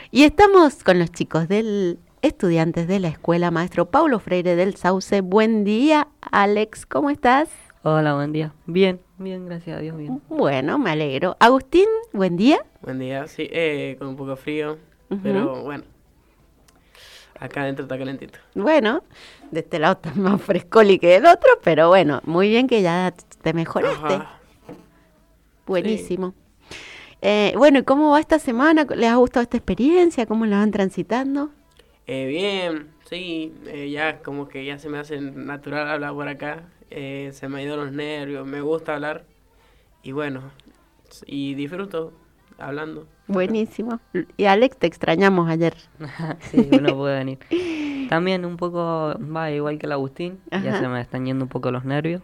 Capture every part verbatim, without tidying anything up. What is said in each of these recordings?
Y estamos con los chicos del estudiantes de la Escuela Maestro Paulo Freire del Sauce. Buen día, Alex, ¿cómo estás? Hola, buen día. Bien, bien, gracias a Dios, bien. Bueno, me alegro. Agustín, buen día. Buen día, sí, eh, con un poco de frío, Ujú. pero bueno, acá adentro está calentito. Bueno, de este lado está más frescoli que del otro, pero bueno, muy bien que ya te mejoraste. Ajá. Buenísimo. Eh, bueno, ¿y cómo va esta semana? ¿Les ha gustado esta experiencia? ¿Cómo la van transitando? Eh, bien, sí, eh, ya como que ya se me hace natural hablar por acá, eh, se me han ido los nervios, me gusta hablar y bueno, y disfruto hablando. Buenísimo. Y Alex, te extrañamos ayer. Sí, uno puede venir. También un poco, va igual que el Agustín, ya Ajá. se me están yendo un poco los nervios.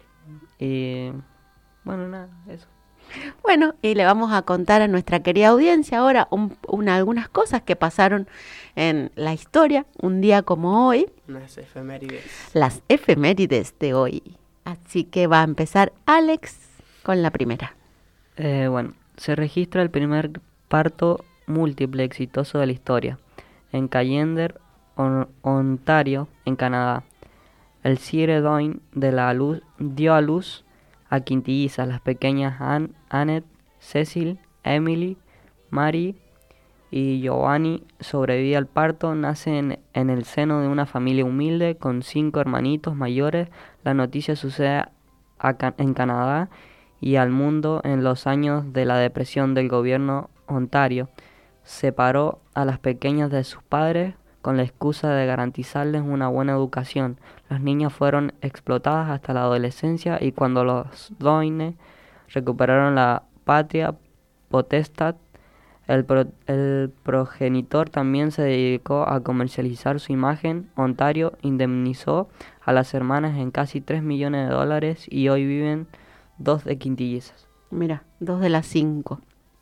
Y bueno, nada, eso. Bueno, y le vamos a contar a nuestra querida audiencia ahora un- una- algunas cosas que pasaron en la historia, un día como hoy, Unas efemérides. las efemérides de hoy. Así que va a empezar Alex con la primera. Eh, bueno, se registra el primer parto múltiple exitoso de la historia, en Callender, On- Ontario, en Canadá. El Sire Doyne de la luz dio a luz a quintillizas, las pequeñas Ann, Annette, Cecil, Emily, Mary y Giovanni. Sobrevive al parto, nace en, en el seno de una familia humilde con cinco hermanitos mayores. La noticia sucede a Ca- en Canadá y al mundo en los años de la depresión del gobierno Ontario. Separó a las pequeñas de sus padres con la excusa de garantizarles una buena educación. Las niñas fueron explotadas hasta la adolescencia y cuando los Doyne recuperaron la patria potestad, el, pro- el progenitor también se dedicó a comercializar su imagen. Ontario indemnizó a las hermanas en casi tres millones de dólares y hoy viven dos de quintillizas. Mira, dos de las cinco.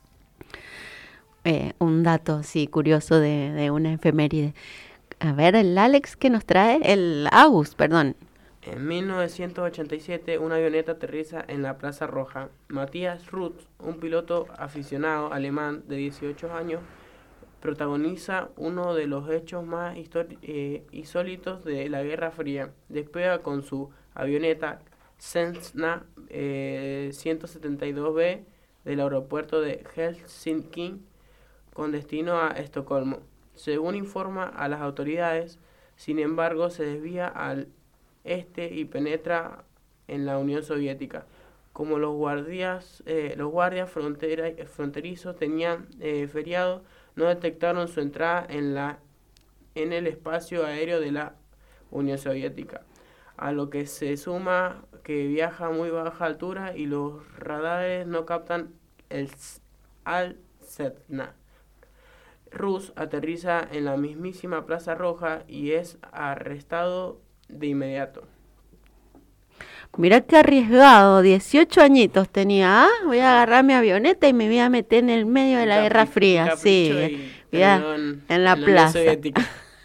Eh, un dato, sí, curioso de, de una efeméride. A ver, el Alex que nos trae, el Agus, perdón. En mil novecientos ochenta y siete, una avioneta aterriza en la Plaza Roja. Matthias Ruth, un piloto aficionado alemán de dieciocho años, protagoniza uno de los hechos más histori- eh, insólitos de la Guerra Fría. Despega con su avioneta Cessna eh, ciento setenta y dos B del aeropuerto de Helsinki con destino a Estocolmo. Según informa a las autoridades, sin embargo, se desvía al este y penetra en la Unión Soviética. Como los guardias, eh, los guardias frontera, fronterizos tenían eh, feriado, no detectaron su entrada en, la, en el espacio aéreo de la Unión Soviética, a lo que se suma que viaja a muy baja altura y los radares no captan el al Cessna. Rus aterriza en la mismísima Plaza Roja y es arrestado de inmediato. Mira qué arriesgado, dieciocho añitos tenía. Ah, voy a agarrar mi avioneta y me voy a meter en el medio de la Un Guerra capri- Fría. un Sí, capricho voy a- y voy a- terminó en, en la en la Unión plaza. Soviética.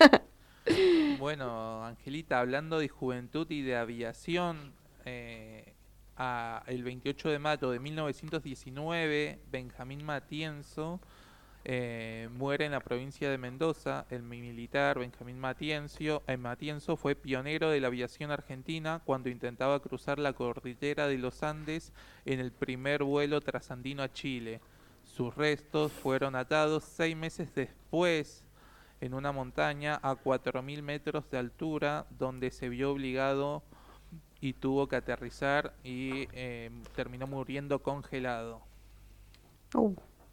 Bueno, Angelita, hablando de juventud y de aviación, eh, a- el veintiocho de mayo de mil novecientos diecinueve, Benjamín Matienzo eh, muere en la provincia de Mendoza. El militar Benjamín Matienzo, eh, Matienzo fue pionero de la aviación argentina cuando intentaba cruzar la cordillera de los Andes en el primer vuelo trasandino a Chile. Sus restos fueron atados seis meses después en una montaña a cuatro mil metros de altura, donde se vio obligado y tuvo que aterrizar y eh, terminó muriendo congelado. Uh,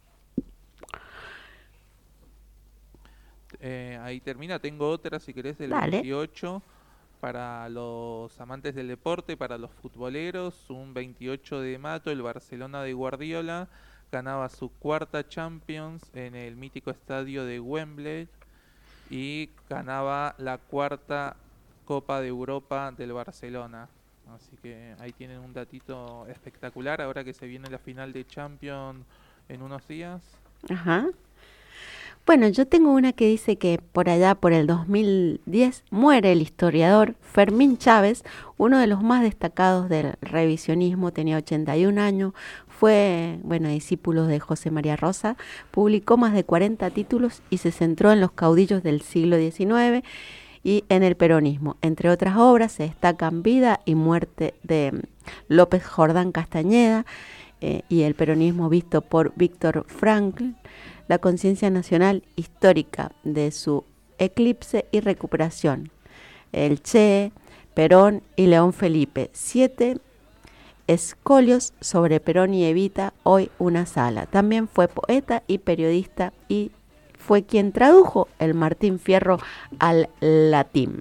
Eh, ahí termina, tengo otra si querés del Dale. veintiocho. Para los amantes del deporte, para los futboleros, un veintiocho de mayo el Barcelona de Guardiola ganaba su cuarta Champions en el mítico estadio de Wembley y ganaba la cuarta Copa de Europa del Barcelona. Así que ahí tienen un datito espectacular ahora que se viene la final de Champions en unos días. Ajá. Bueno, yo tengo una que dice que por allá, por el dos mil diez, muere el historiador Fermín Chávez, uno de los más destacados del revisionismo, tenía ochenta y un años, fue, bueno, discípulo de José María Rosa, publicó más de cuarenta títulos y se centró en los caudillos del siglo diecinueve y en el peronismo. Entre otras obras se destacan Vida y muerte de López Jordán Castañeda eh, y el peronismo visto por Víctor Frankl, la conciencia nacional histórica de su eclipse y recuperación, el Che, Perón y León Felipe, siete escolios sobre Perón y Evita, hoy una sala. También fue poeta y periodista y fue quien tradujo el Martín Fierro al latín.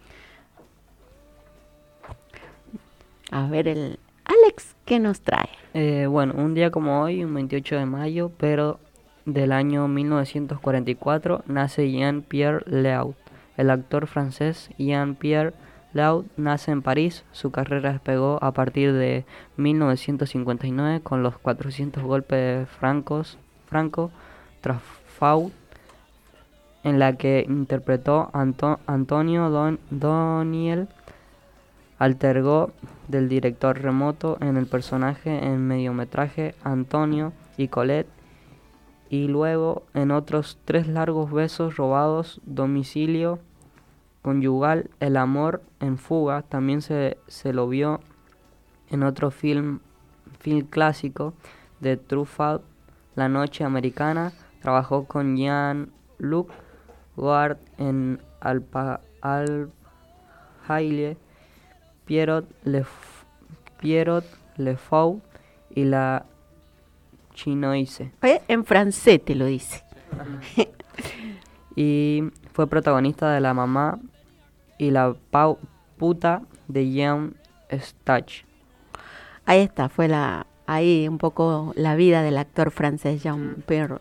A ver, el Alex, ¿qué nos trae? Eh, bueno, un día como hoy, un veintiocho de mayo, pero del año mil novecientos cuarenta y cuatro, nace Jean-Pierre Léaud. El actor francés Jean-Pierre Léaud nace en París. Su carrera despegó a partir de mil novecientos cincuenta y nueve con los cuatrocientos golpes francos, Franco Truffaut, en la que interpretó Anto- Antonio Don- Doniel, alter ego del director remoto en el personaje en mediometraje Antonio y Colette, y luego en otros tres largos besos robados, Domicilio conyugal, El amor en fuga. También se, se lo vio en otro film, film clásico de Truffaut, La noche americana. Trabajó con Jean-Luc Godard en Alpa, Al Haile, Pierrot Le, Pierrot Le Fou y La Chinoise. Eh, En francés te lo dice. Y fue protagonista de La mamá y la pau- puta de Jean Stach. Ahí está, fue la ahí un poco la vida del actor francés Jean-Pierre.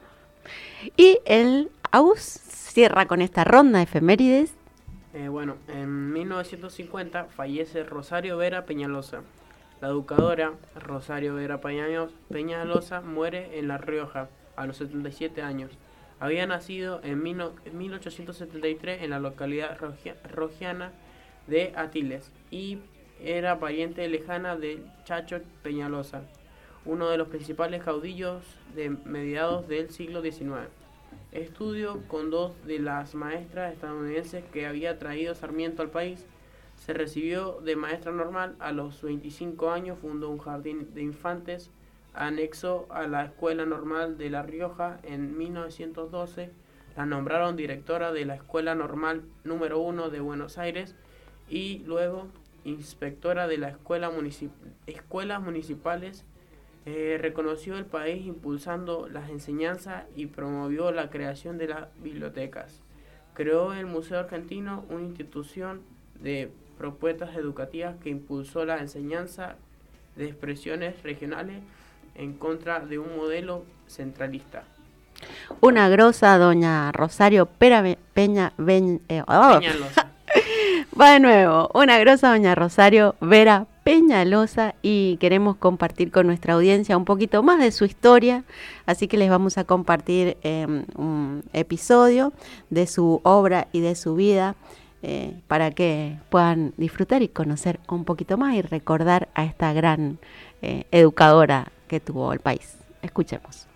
Y el Aus cierra con esta ronda de efemérides. Eh, bueno, en mil novecientos cincuenta fallece Rosario Vera Peñalosa. La educadora Rosario Vera Peña- Peñalosa muere en La Rioja a los setenta y siete años. Había nacido en mil ochocientos setenta y tres en la localidad rogia- rojiana de Atiles y era pariente lejana de Chacho Peñalosa, uno de los principales caudillos de mediados del siglo diecinueve. Estudió con dos de las maestras estadounidenses que había traído Sarmiento al país. Se recibió de maestra normal. A los veinticinco años fundó un jardín de infantes anexo a la Escuela Normal de La Rioja. En mil novecientos doce la nombraron directora de la Escuela Normal número uno de Buenos Aires y luego inspectora de la Escuela Municip- Escuelas Municipales. Eh, reconoció el país impulsando las enseñanzas y promovió la creación de las bibliotecas. Creó el Museo Argentino, una institución de propuestas educativas que impulsó la enseñanza de expresiones regionales en contra de un modelo centralista. Una grosa, doña Rosario Pera Be- Peña Ven- eh, oh. Peñalosa. Va de nuevo, una grosa doña Rosario Vera Peñalosa, y queremos compartir con nuestra audiencia un poquito más de su historia, así que les vamos a compartir eh, un episodio de su obra y de su vida eh, para que puedan disfrutar y conocer un poquito más y recordar a esta gran eh, educadora que tuvo el país. Escuchemos.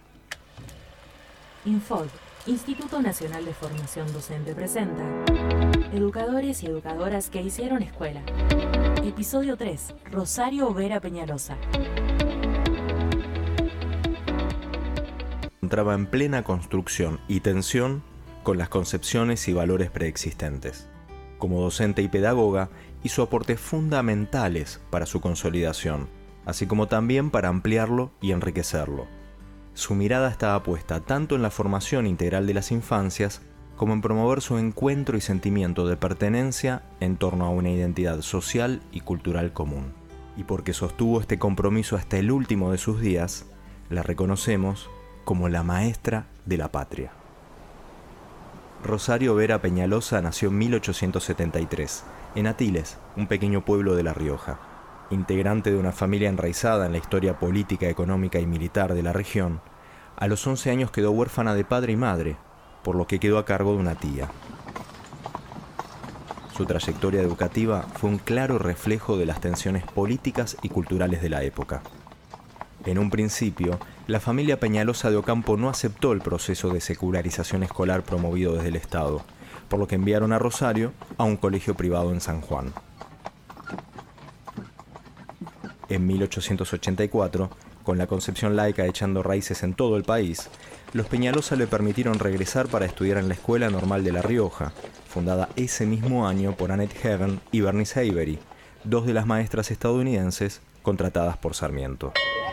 Infod, Instituto Nacional de Formación Docente presenta Educadores y Educadoras que hicieron escuela. Episodio tres. Rosario Vera Peñalosa. Entraba en plena construcción y tensión con las concepciones y valores preexistentes. Como docente y pedagoga, hizo aportes fundamentales para su consolidación, así como también para ampliarlo y enriquecerlo. Su mirada estaba puesta tanto en la formación integral de las infancias como en promover su encuentro y sentimiento de pertenencia en torno a una identidad social y cultural común. Y porque sostuvo este compromiso hasta el último de sus días, la reconocemos como la maestra de la patria. Rosario Vera Peñalosa nació en mil ochocientos setenta y tres, en Atiles, un pequeño pueblo de La Rioja. Integrante de una familia enraizada en la historia política, económica y militar de la región, a los once años quedó huérfana de padre y madre, por lo que quedó a cargo de una tía. Su trayectoria educativa fue un claro reflejo de las tensiones políticas y culturales de la época. En un principio, la familia Peñalosa de Ocampo no aceptó el proceso de secularización escolar promovido desde el Estado, por lo que enviaron a Rosario a un colegio privado en San Juan. En mil ochocientos ochenta y cuatro, con la concepción laica echando raíces en todo el país, los Peñalosa le permitieron regresar para estudiar en la Escuela Normal de La Rioja, fundada ese mismo año por Annette Heaven y Bernice Avery, dos de las maestras estadounidenses contratadas por Sarmiento.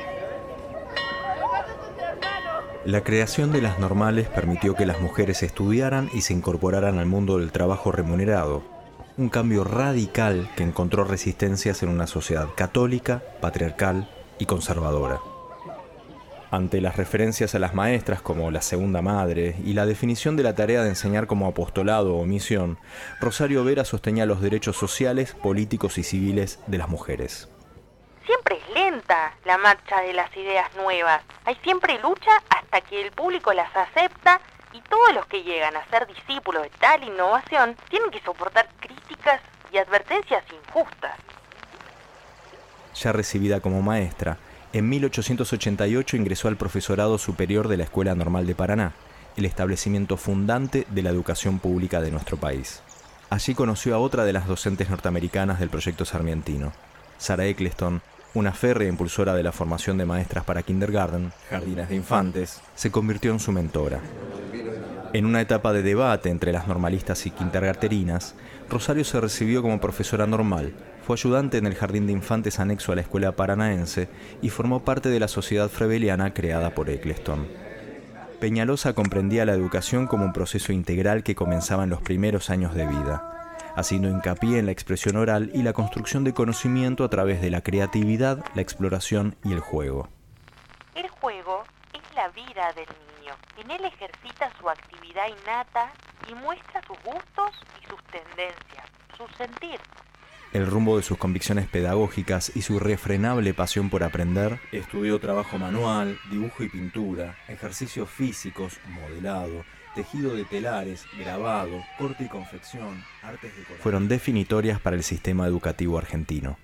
La creación de las normales permitió que las mujeres estudiaran y se incorporaran al mundo del trabajo remunerado, un cambio radical que encontró resistencias en una sociedad católica, patriarcal y conservadora. Ante las referencias a las maestras como la segunda madre y la definición de la tarea de enseñar como apostolado o misión, Rosario Vera sostenía los derechos sociales, políticos y civiles de las mujeres. Siempre es lenta la marcha de las ideas nuevas. Hay siempre lucha hasta que el público las acepta y todos los que llegan a ser discípulos de tal innovación tienen que soportar críticas y advertencias injustas. Ya recibida como maestra, en mil ochocientos ochenta y ocho ingresó al profesorado superior de la Escuela Normal de Paraná, el establecimiento fundante de la educación pública de nuestro país. Allí conoció a otra de las docentes norteamericanas del proyecto sarmientino, Sarah Eccleston, una férrea impulsora de la formación de maestras para kindergarten, jardines de infantes, se convirtió en su mentora. En una etapa de debate entre las normalistas y kindergarterinas, Rosario se recibió como profesora normal, fue ayudante en el jardín de infantes anexo a la escuela paranaense y formó parte de la sociedad frebeliana creada por Eccleston. Peñalosa comprendía la educación como un proceso integral que comenzaba en los primeros años de vida, haciendo hincapié en la expresión oral y la construcción de conocimiento a través de la creatividad, la exploración y el juego. El juego es la vida del niño. En él ejercita su actividad innata y muestra sus gustos y sus tendencias, su sentir. El rumbo de sus convicciones pedagógicas y su irrefrenable pasión por aprender, estudió trabajo manual, dibujo y pintura, ejercicios físicos, modelado, tejido de telares, grabado, corte y confección, artes decorativas. Fueron definitorias para el sistema educativo argentino.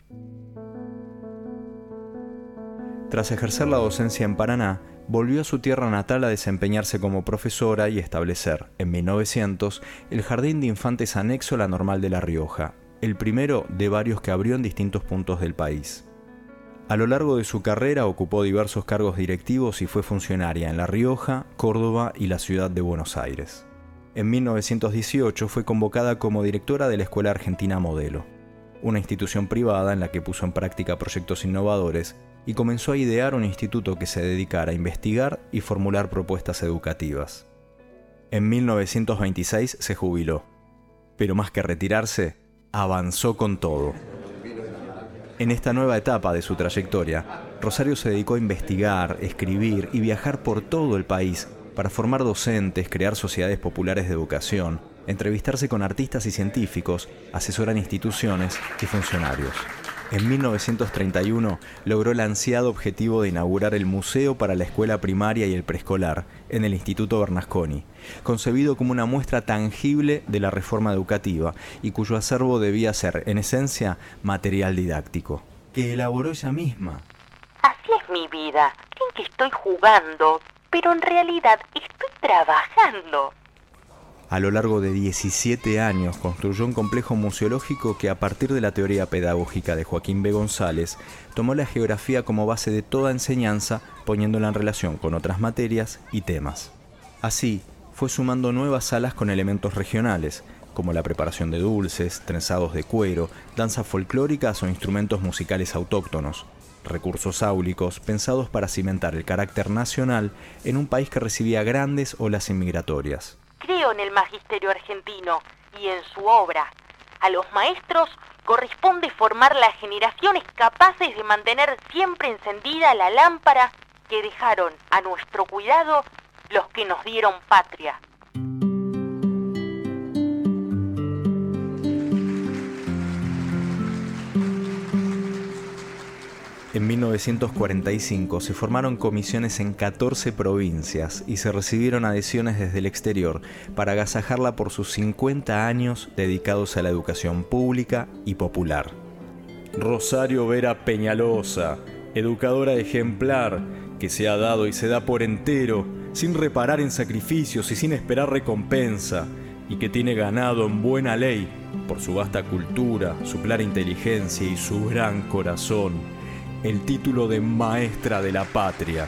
Tras ejercer la docencia en Paraná, volvió a su tierra natal a desempeñarse como profesora y establecer, en mil novecientos, el Jardín de Infantes anexo a la Normal de La Rioja, el primero de varios que abrió en distintos puntos del país. A lo largo de su carrera ocupó diversos cargos directivos y fue funcionaria en La Rioja, Córdoba y la ciudad de Buenos Aires. En mil novecientos dieciocho fue convocada como directora de la Escuela Argentina Modelo, una institución privada en la que puso en práctica proyectos innovadores y comenzó a idear un instituto que se dedicara a investigar y formular propuestas educativas. En mil novecientos veintiséis se jubiló, pero más que retirarse, avanzó con todo. En esta nueva etapa de su trayectoria, Rosario se dedicó a investigar, escribir y viajar por todo el país para formar docentes, crear sociedades populares de educación, entrevistarse con artistas y científicos, asesorar instituciones y funcionarios. En mil novecientos treinta y uno logró el ansiado objetivo de inaugurar el Museo para la Escuela Primaria y el Preescolar en el Instituto Bernasconi, concebido como una muestra tangible de la reforma educativa y cuyo acervo debía ser, en esencia, material didáctico, que elaboró ella misma. Así es mi vida. Creen que estoy jugando, pero en realidad estoy trabajando. A lo largo de diecisiete años construyó un complejo museológico que, a partir de la teoría pedagógica de Joaquín B. González, tomó la geografía como base de toda enseñanza, poniéndola en relación con otras materias y temas. Así, fue sumando nuevas salas con elementos regionales, como la preparación de dulces, trenzados de cuero, danzas folclóricas o instrumentos musicales autóctonos, recursos áulicos pensados para cimentar el carácter nacional en un país que recibía grandes olas inmigratorias. Creo en el magisterio argentino y en su obra. A los maestros corresponde formar las generaciones capaces de mantener siempre encendida la lámpara que dejaron a nuestro cuidado los que nos dieron patria. En mil novecientos cuarenta y cinco se formaron comisiones en catorce provincias y se recibieron adhesiones desde el exterior para agasajarla por sus cincuenta años dedicados a la educación pública y popular. Rosario Vera Peñalosa, educadora ejemplar, que se ha dado y se da por entero, sin reparar en sacrificios y sin esperar recompensa, y que tiene ganado en buena ley, por su vasta cultura, su clara inteligencia y su gran corazón, el título de Maestra de la Patria.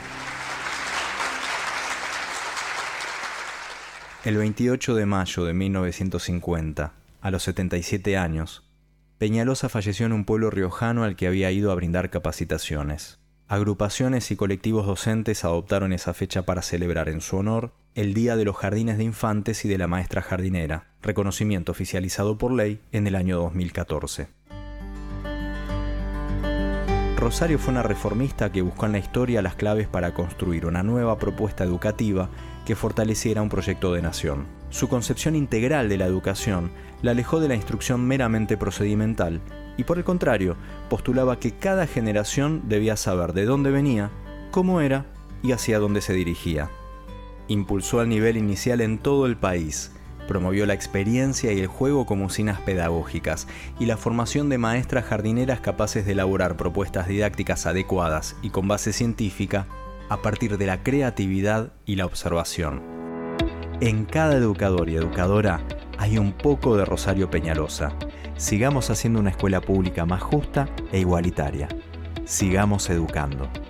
El veintiocho de mayo de mil novecientos cincuenta, a los setenta y siete años, Peñalosa falleció en un pueblo riojano al que había ido a brindar capacitaciones. Agrupaciones y colectivos docentes adoptaron esa fecha para celebrar en su honor el Día de los Jardines de Infantes y de la Maestra Jardinera, reconocimiento oficializado por ley en el año dos mil catorce. Rosario fue una reformista que buscó en la historia las claves para construir una nueva propuesta educativa que fortaleciera un proyecto de nación. Su concepción integral de la educación la alejó de la instrucción meramente procedimental y, por el contrario, postulaba que cada generación debía saber de dónde venía, cómo era y hacia dónde se dirigía. Impulsó al nivel inicial en todo el país, promovió la experiencia y el juego como usinas pedagógicas y la formación de maestras jardineras capaces de elaborar propuestas didácticas adecuadas y con base científica a partir de la creatividad y la observación. En cada educador y educadora hay un poco de Rosario Peñalosa. Sigamos haciendo una escuela pública más justa e igualitaria. Sigamos educando.